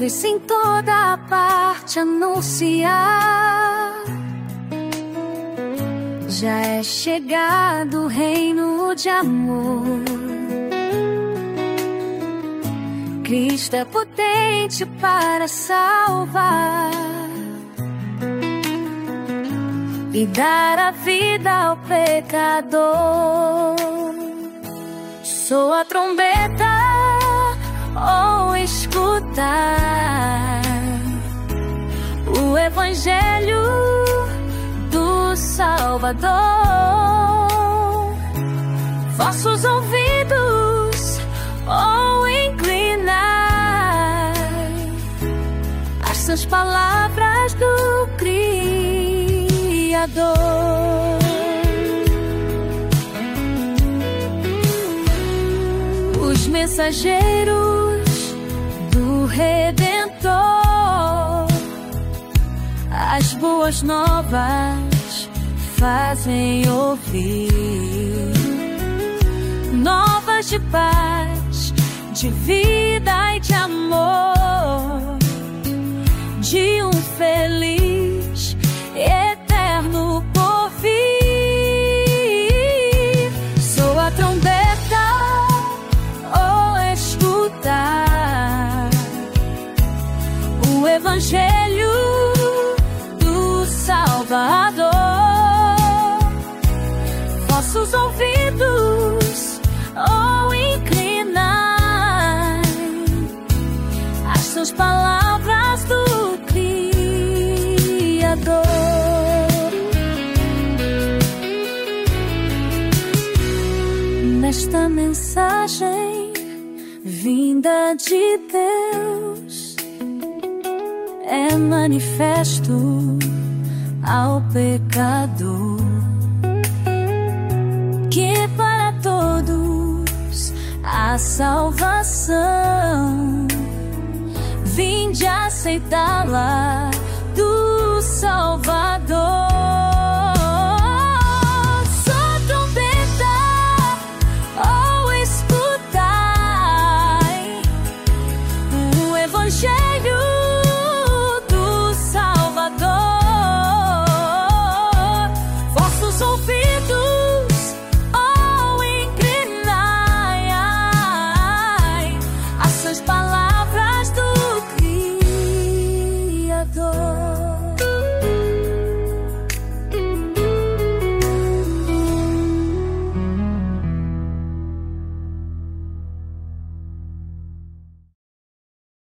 ouve-se em toda parte anunciar: já é chegado o reino de amor. Cristo é potente para salvar e dar a vida ao pecador. Soa a trombeta ou escutar o evangelho do Salvador. Vossos ouvidos ou inclinar as sãs palavras do Criador. Os mensageiros do Redentor, as boas novas fazem ouvir, novas de paz, de vida e de amor, de um feliz eterno porvir. Soa a trombeta ou escutar o evangelho do Salvador. Vossos ouvidos ou inclinar as suas palavras do Criador. Nesta mensagem vinda de Deus é manifesto ao pecador que para todos a salvação. Vinde aceitá-la do Salvador.